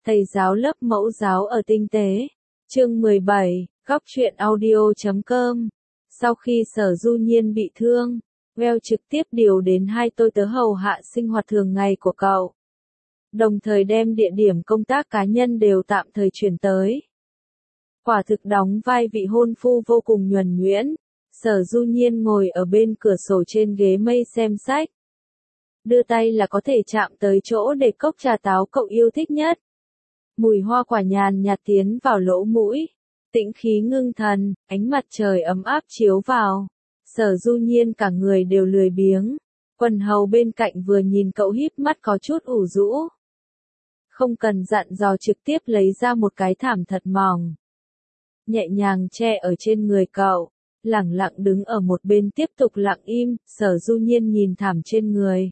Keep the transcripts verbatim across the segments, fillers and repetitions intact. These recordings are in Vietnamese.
Thầy giáo lớp mẫu giáo ở Tinh Tế. Chương mười bảy, góc truyện audio chấm com. Sau khi Sở Du Nhiên bị thương, Well trực tiếp điều đến hai tôi tớ hầu hạ sinh hoạt thường ngày của cậu. Đồng thời đem địa điểm công tác cá nhân đều tạm thời chuyển tới. Quả thực đóng vai vị hôn phu vô cùng nhuần nhuyễn. Sở Du Nhiên ngồi ở bên cửa sổ trên ghế mây xem sách. Đưa tay là có thể chạm tới chỗ để cốc trà táo cậu yêu thích nhất. Mùi hoa quả nhàn nhạt tiến vào lỗ mũi. Tĩnh khí ngưng thần, ánh mặt trời ấm áp chiếu vào. Sở Du Nhiên cả người đều lười biếng. Quần hầu bên cạnh vừa nhìn cậu híp mắt có chút ủ rũ. Không cần dặn dò trực tiếp lấy ra một cái thảm thật mỏng. Nhẹ nhàng che ở trên người cậu. Lẳng lặng đứng ở một bên tiếp tục lặng im, Sở Du Nhiên nhìn thảm trên người.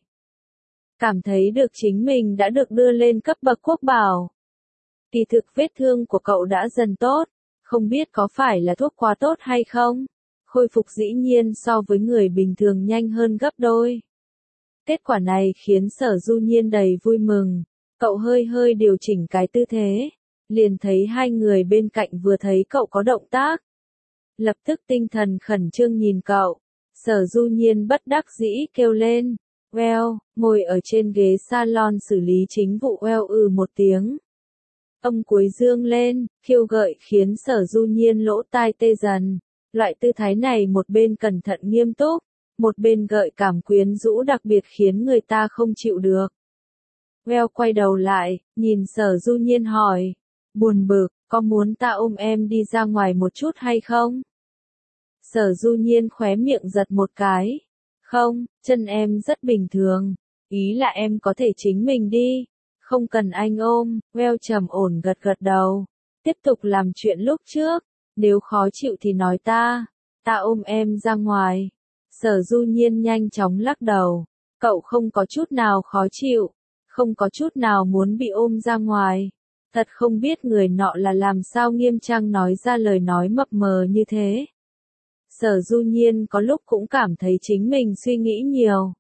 Cảm thấy được chính mình đã được đưa lên cấp bậc quốc bảo. Kỳ thực vết thương của cậu đã dần tốt, không biết có phải là thuốc quá tốt hay không. Khôi phục dĩ nhiên so với người bình thường nhanh hơn gấp đôi. Kết quả này khiến Sở Du Nhiên đầy vui mừng, cậu hơi hơi điều chỉnh cái tư thế, liền thấy hai người bên cạnh vừa thấy cậu có động tác. Lập tức tinh thần khẩn trương nhìn cậu, Sở Du Nhiên bất đắc dĩ kêu lên, Well, ngồi ở trên ghế salon xử lý chính vụ Well ừ một tiếng. Ông cuối dương lên, khiêu gợi khiến Sở Du Nhiên lỗ tai tê dần. Loại tư thái này một bên cẩn thận nghiêm túc, một bên gợi cảm quyến rũ đặc biệt khiến người ta không chịu được. Well quay đầu lại, nhìn Sở Du Nhiên hỏi, buồn bực, có muốn ta ôm em đi ra ngoài một chút hay không? Sở Du Nhiên khóe miệng giật một cái. Không, chân em rất bình thường, ý là em có thể chính mình đi, không cần anh ôm. Well trầm ổn gật gật đầu, tiếp tục làm chuyện lúc trước, nếu khó chịu thì nói ta, ta ôm em ra ngoài. Sở Du Nhiên nhanh chóng lắc đầu, cậu không có chút nào khó chịu, không có chút nào muốn bị ôm ra ngoài. Thật không biết người nọ là làm sao nghiêm trang nói ra lời nói mập mờ như thế. Sở Du Nhiên có lúc cũng cảm thấy chính mình suy nghĩ nhiều.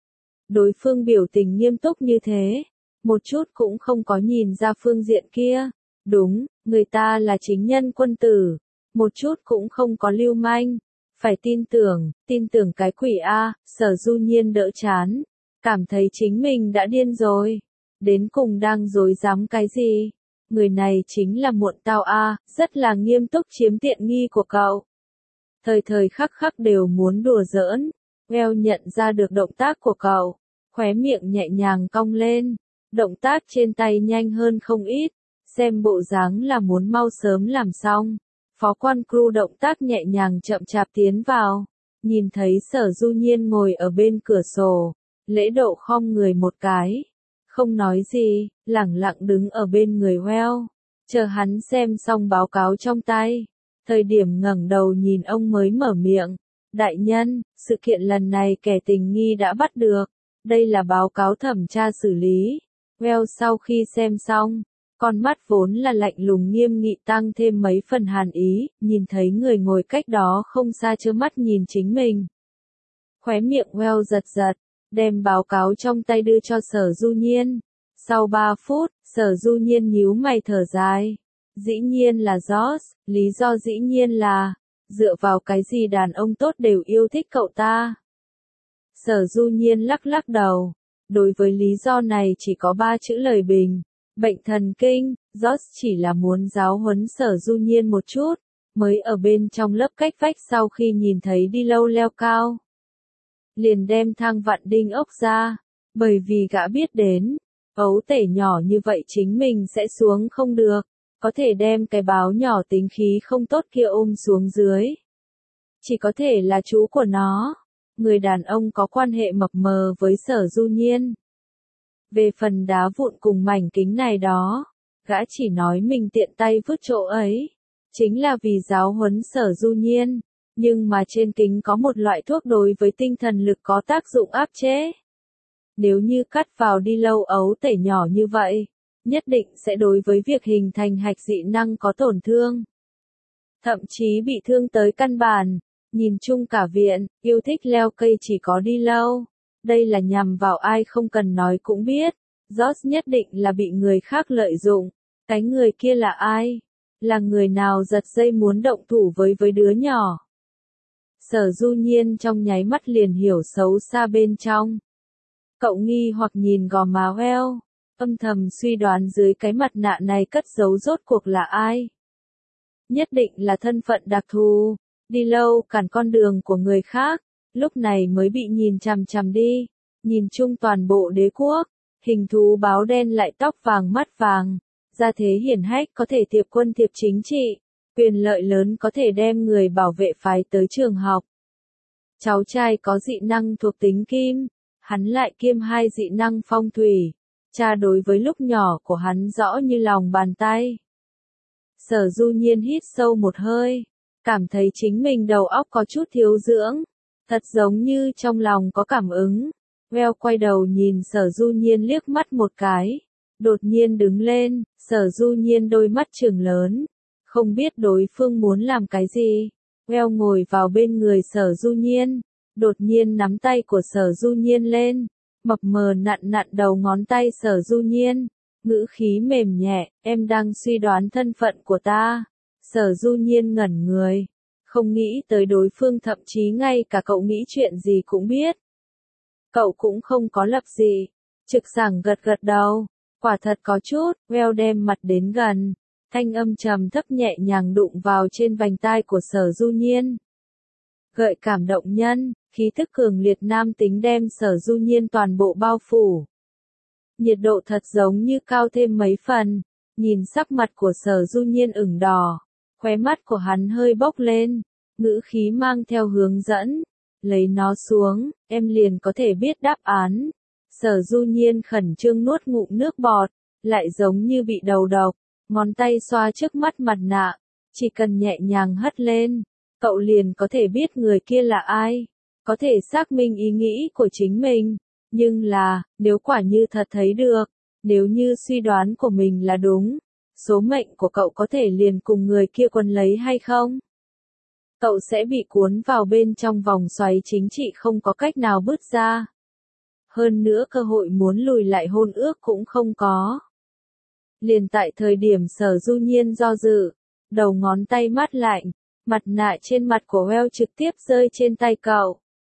Đối phương biểu tình nghiêm túc như thế, một chút cũng không có nhìn ra phương diện kia. Đúng, người ta là chính nhân quân tử, một chút cũng không có lưu manh. Phải tin tưởng, tin tưởng cái quỷ a. Sở Du Nhiên đỡ chán, cảm thấy chính mình đã điên rồi. Đến cùng đang dối dám cái gì? Người này chính là muộn tao a, rất là nghiêm túc chiếm tiện nghi của cậu. Thời thời khắc khắc đều muốn đùa giỡn. Well nhận ra được động tác của cậu, khóe miệng nhẹ nhàng cong lên, động tác trên tay nhanh hơn không ít, xem bộ dáng là muốn mau sớm làm xong. Phó quan crew động tác nhẹ nhàng chậm chạp tiến vào, nhìn thấy Sở Du Nhiên ngồi ở bên cửa sổ, lễ độ khom người một cái, không nói gì, lẳng lặng đứng ở bên người Well, chờ hắn xem xong báo cáo trong tay. Thời điểm ngẩng đầu nhìn ông mới mở miệng, đại nhân, sự kiện lần này kẻ tình nghi đã bắt được, đây là báo cáo thẩm tra xử lý. Well sau khi xem xong, con mắt vốn là lạnh lùng nghiêm nghị tăng thêm mấy phần hàn ý, nhìn thấy người ngồi cách đó không xa trơ mắt nhìn chính mình. Khóe miệng Well giật giật, đem báo cáo trong tay đưa cho Sở Du Nhiên. Sau ba phút, Sở Du Nhiên nhíu mày thở dài. Dĩ nhiên là Josh, lý do dĩ nhiên là, dựa vào cái gì đàn ông tốt đều yêu thích cậu ta. Sở Du Nhiên lắc lắc đầu, đối với lý do này chỉ có ba chữ lời bình, bệnh thần kinh. Josh chỉ là muốn giáo huấn Sở Du Nhiên một chút, mới ở bên trong lớp cách vách sau khi nhìn thấy đi lâu leo cao. Liền đem thang vặn đinh ốc ra, bởi vì gã biết đến, ấu tể nhỏ như vậy chính mình sẽ xuống không được. Có thể đem cái báo nhỏ tính khí không tốt kia ôm xuống dưới. Chỉ có thể là chú của nó. Người đàn ông có quan hệ mập mờ với Sở Du Nhiên. Về phần đá vụn cùng mảnh kính này đó, gã chỉ nói mình tiện tay vứt chỗ ấy. Chính là vì giáo huấn Sở Du Nhiên. Nhưng mà trên kính có một loại thuốc đối với tinh thần lực có tác dụng áp chế. Nếu như cắt vào đi lâu ấu tể nhỏ như vậy, nhất định sẽ đối với việc hình thành hạch dị năng có tổn thương. Thậm chí bị thương tới căn bản, nhìn chung cả viện, yêu thích leo cây chỉ có đi lâu. Đây là nhằm vào ai không cần nói cũng biết, Josh nhất định là bị người khác lợi dụng, Cái người kia là ai? Là người nào giật dây muốn động thủ với với đứa nhỏ? Sở Du Nhiên trong nháy mắt liền hiểu xấu xa bên trong. Cậu nghi hoặc nhìn gò má Well, âm thầm suy đoán dưới cái mặt nạ này cất giấu rốt cuộc là ai. Nhất định là thân phận đặc thù, đi lâu cản con đường của người khác, lúc này mới bị nhìn chằm chằm đi, nhìn chung toàn bộ đế quốc, hình thú báo đen lại tóc vàng mắt vàng, gia thế hiển hách có thể thiệp quân thiệp chính trị, quyền lợi lớn có thể đem người bảo vệ phái tới trường học. Cháu trai có dị năng thuộc tính kim, hắn lại kiêm hai dị năng phong thủy, cha đối với lúc nhỏ của hắn rõ như lòng bàn tay. Sở Du Nhiên hít sâu một hơi, cảm thấy chính mình đầu óc có chút thiếu dưỡng, thật giống như trong lòng có cảm ứng. Well quay đầu nhìn Sở Du Nhiên liếc mắt một cái, đột nhiên đứng lên, Sở Du Nhiên đôi mắt trừng lớn, không biết đối phương muốn làm cái gì. Well ngồi vào bên người Sở Du Nhiên, đột nhiên nắm tay của Sở Du Nhiên lên, mập mờ nặn nặn đầu ngón tay Sở Du Nhiên, ngữ khí mềm nhẹ, em đang suy đoán thân phận của ta. Sở Du Nhiên ngẩn người, không nghĩ tới đối phương thậm chí ngay cả cậu nghĩ chuyện gì cũng biết. Cậu cũng không có lập gì, trực sảng gật gật đầu, quả thật có chút. Well đem mặt đến gần, thanh âm trầm thấp nhẹ nhàng đụng vào trên vành tai của Sở Du Nhiên. Gợi cảm động nhân, khí thức cường liệt nam tính đem Sở Du Nhiên toàn bộ bao phủ. Nhiệt độ thật giống như cao thêm mấy phần, nhìn sắc mặt của Sở Du Nhiên ửng đỏ, khóe mắt của hắn hơi bốc lên, ngữ khí mang theo hướng dẫn, lấy nó xuống, em liền có thể biết đáp án. Sở Du Nhiên khẩn trương nuốt ngụm nước bọt, lại giống như bị đầu độc, ngón tay xoa trước mắt mặt nạ, chỉ cần nhẹ nhàng hất lên, cậu liền có thể biết người kia là ai, có thể xác minh ý nghĩ của chính mình. Nhưng là, nếu quả như thật thấy được, nếu như suy đoán của mình là đúng, số mệnh của cậu có thể liền cùng người kia quấn lấy hay không? Cậu sẽ bị cuốn vào bên trong vòng xoáy chính trị không có cách nào bứt ra. Hơn nữa cơ hội muốn lùi lại hôn ước cũng không có. Liền tại thời điểm Sở Du Nhiên do dự, đầu ngón tay mát lạnh, mặt nạ trên mặt của Well trực tiếp rơi trên tay cậu.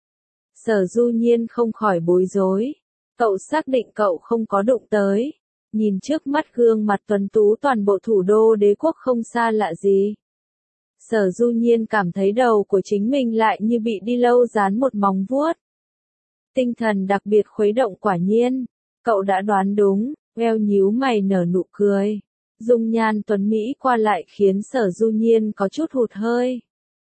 Sở Du Nhiên không khỏi bối rối, cậu xác định cậu không có đụng tới, nhìn trước mắt gương mặt tuấn tú toàn bộ thủ đô đế quốc không xa lạ gì. Sở Du Nhiên cảm thấy đầu của chính mình lại như bị đi lâu dán một móng vuốt. Tinh thần đặc biệt khuấy động quả nhiên, cậu đã đoán đúng. Well nhíu mày nở nụ cười, dung nhan tuấn Mỹ qua lại khiến Sở Du Nhiên có chút hụt hơi.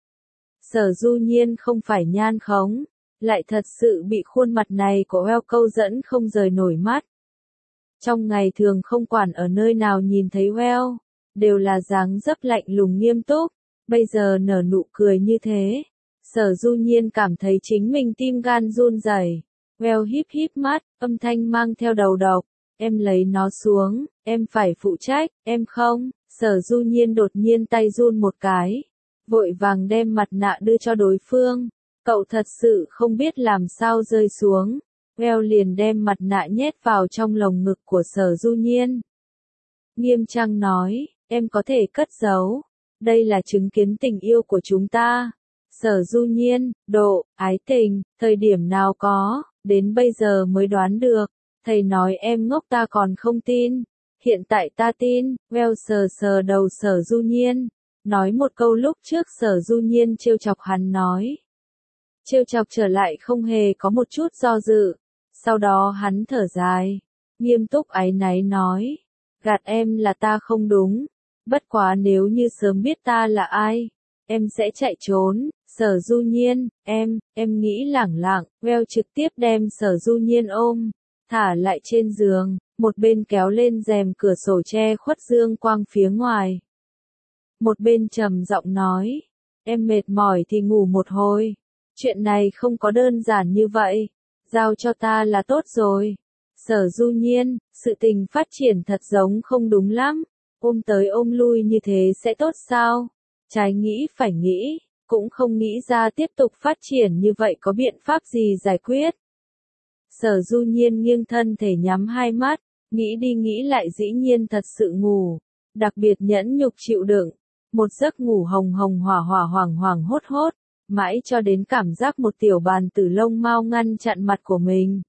Sở Du Nhiên không phải nhan khống, lại thật sự bị khuôn mặt này của Well câu dẫn không rời nổi mắt. Trong ngày thường không quản ở nơi nào nhìn thấy Well, đều là dáng dấp lạnh lùng nghiêm túc, bây giờ nở nụ cười như thế. Sở Du Nhiên cảm thấy chính mình tim gan run rẩy. Well híp híp mắt, âm thanh mang theo đầu độc. Em lấy nó xuống, em phải phụ trách, em không. Sở Du Nhiên đột nhiên tay run một cái, vội vàng đem mặt nạ đưa cho đối phương. Cậu thật sự không biết làm sao rơi xuống. Well liền đem mặt nạ nhét vào trong lồng ngực của Sở Du Nhiên. Nghiêm trang nói, em có thể cất giấu. Đây là chứng kiến tình yêu của chúng ta. Sở Du Nhiên, độ, ái tình, thời điểm nào có, đến bây giờ mới đoán được. Thầy nói em ngốc ta còn không tin, hiện tại ta tin. Well sờ sờ đầu Sở Du Nhiên, nói một câu lúc trước Sở Du Nhiên trêu chọc hắn nói. Trêu chọc trở lại không hề có một chút do dự, sau đó hắn thở dài, nghiêm túc áy náy nói, gạt em là ta không đúng, bất quá nếu như sớm biết ta là ai, em sẽ chạy trốn. Sở Du Nhiên, em, em nghĩ lẳng lặng. Well trực tiếp đem Sở Du Nhiên ôm, thả lại trên giường, một bên kéo lên rèm cửa sổ che khuất dương quang phía ngoài. Một bên trầm giọng nói, em mệt mỏi thì ngủ một hồi, chuyện này không có đơn giản như vậy, giao cho ta là tốt rồi. Sở Du Nhiên, sự tình phát triển thật giống không đúng lắm, ôm tới ôm lui như thế sẽ tốt sao? Trái nghĩ phải nghĩ, cũng không nghĩ ra tiếp tục phát triển như vậy có biện pháp gì giải quyết. Sở Du Nhiên nghiêng thân thể nhắm hai mắt, nghĩ đi nghĩ lại dĩ nhiên thật sự ngủ. đặc biệt nhẫn nhục chịu đựng, một giấc ngủ hồng hồng hỏa hỏa hoàng hoàng hốt hốt, mãi cho đến cảm giác một tiểu bàn tử lông mau ngăn chặn mặt của mình.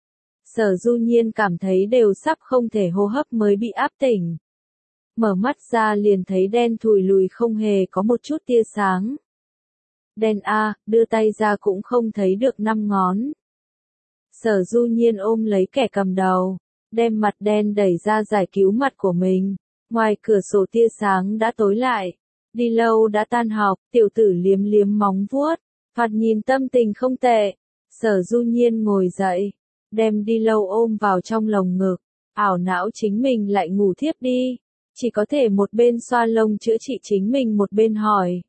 Sở Du Nhiên cảm thấy đều sắp không thể hô hấp mới bị áp tỉnh. Mở mắt ra liền thấy đen thùi lùi không hề có một chút tia sáng. Đen a, đưa tay ra cũng không thấy được năm ngón. Sở Du Nhiên ôm lấy kẻ cầm đầu, đem mặt đen đẩy ra giải cứu mặt của mình. Ngoài cửa sổ tia sáng đã tối lại. Đi lâu đã tan học, tiểu tử liếm liếm móng vuốt. Phạt nhìn tâm tình không tệ. Sở Du Nhiên ngồi dậy, đem Đi Lâu ôm vào trong lồng ngực. Ảo não chính mình lại ngủ thiếp đi. Chỉ có thể một bên xoa lông chữa trị chính mình một bên hỏi.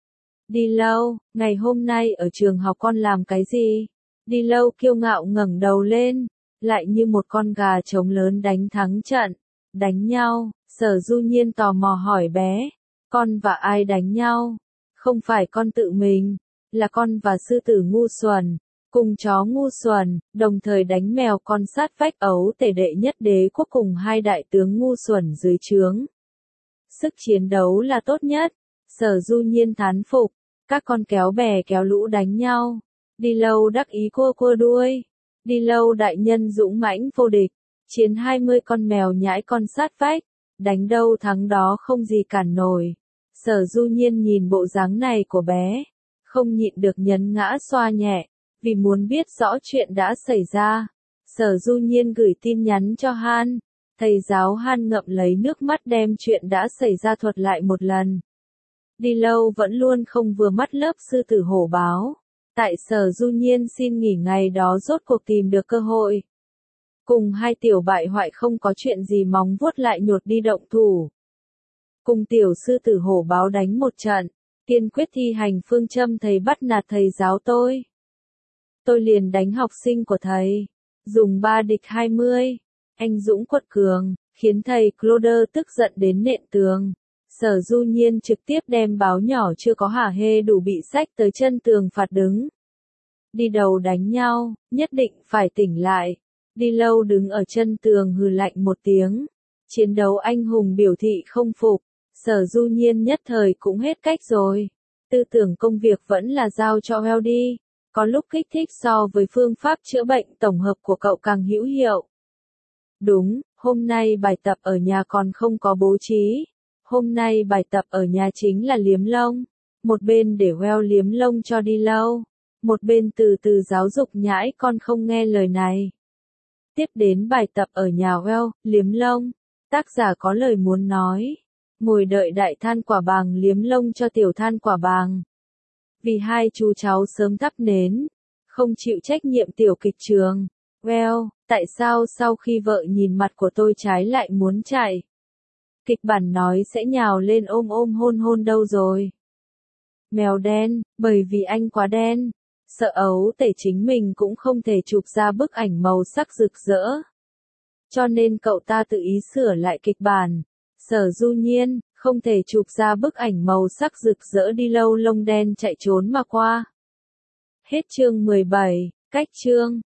Đi Lâu, ngày hôm nay ở trường học con làm cái gì? Đi Lâu kiêu ngạo ngẩng đầu lên, lại như một con gà trống lớn đánh thắng trận. Đánh nhau, Sở Du Nhiên tò mò hỏi bé. Con và ai đánh nhau? Không phải con tự mình, là con và sư tử ngu xuẩn, cùng chó ngu xuẩn, đồng thời đánh mèo con sát vách ấu tể đệ nhất đế quốc cùng hai đại tướng ngu xuẩn dưới trướng. Sức chiến đấu là tốt nhất, Sở Du Nhiên thán phục, các con kéo bè kéo lũ đánh nhau. Đi Lâu đắc ý cua cua đuôi. Đi Lâu đại nhân dũng mãnh vô địch, chiến hai mươi con mèo nhãi con sát vách, đánh đâu thắng đó không gì cản nổi. Sở Du Nhiên nhìn bộ dáng này của bé, không nhịn được nhấn ngã xoa nhẹ, vì muốn biết rõ chuyện đã xảy ra. Sở Du Nhiên gửi tin nhắn cho Han, thầy giáo Han ngậm lấy nước mắt đem chuyện đã xảy ra thuật lại một lần. Đi Lâu vẫn luôn không vừa mắt lớp sư tử hổ báo. Tại Sở Du Nhiên xin nghỉ ngày đó rốt cuộc tìm được cơ hội. Cùng hai tiểu bại hoại không có chuyện gì móng vuốt lại nhột đi động thủ. Cùng tiểu sư tử hổ báo đánh một trận, kiên quyết thi hành phương châm thầy bắt nạt thầy giáo tôi. Tôi liền đánh học sinh của thầy, dùng ba địch hai mươi, anh dũng quật cường, khiến thầy Claude tức giận đến nện tường. Sở Du Nhiên trực tiếp đem báo nhỏ chưa có hả hê đủ bị xách tới chân tường phạt đứng. Đi đầu đánh nhau, nhất định phải tỉnh lại. Đi Lâu đứng ở chân tường hừ lạnh một tiếng. Chiến đấu anh hùng biểu thị không phục. Sở Du Nhiên nhất thời cũng hết cách rồi. Tư tưởng công việc vẫn là giao cho heo đi. Có lúc kích thích so với phương pháp chữa bệnh tổng hợp của cậu càng hữu hiệu. Đúng, hôm nay bài tập ở nhà còn không có bố trí. Hôm nay bài tập ở nhà chính là liếm lông. Một bên để heo liếm lông cho Đi Lâu. Một bên từ từ giáo dục nhãi con không nghe lời này. Tiếp đến bài tập ở nhà heo, liếm lông. Tác giả có lời muốn nói. Ngồi đợi đại than quả bàng liếm lông cho tiểu than quả bàng. Vì hai chú cháu sớm thắp nến. Không chịu trách nhiệm tiểu kịch trường. Well, tại sao sau khi vợ nhìn mặt của tôi trái lại muốn chạy? Kịch bản nói sẽ nhào lên ôm ôm hôn hôn đâu rồi? Mèo đen, bởi vì anh quá đen. Sợ ấu tể chính mình cũng không thể chụp ra bức ảnh màu sắc rực rỡ. Cho nên cậu ta tự ý sửa lại kịch bản. Sở Du Nhiên, không thể chụp ra bức ảnh màu sắc rực rỡ. Đi Lâu lông đen chạy trốn mà qua. Hết chương mười bảy, cách chương.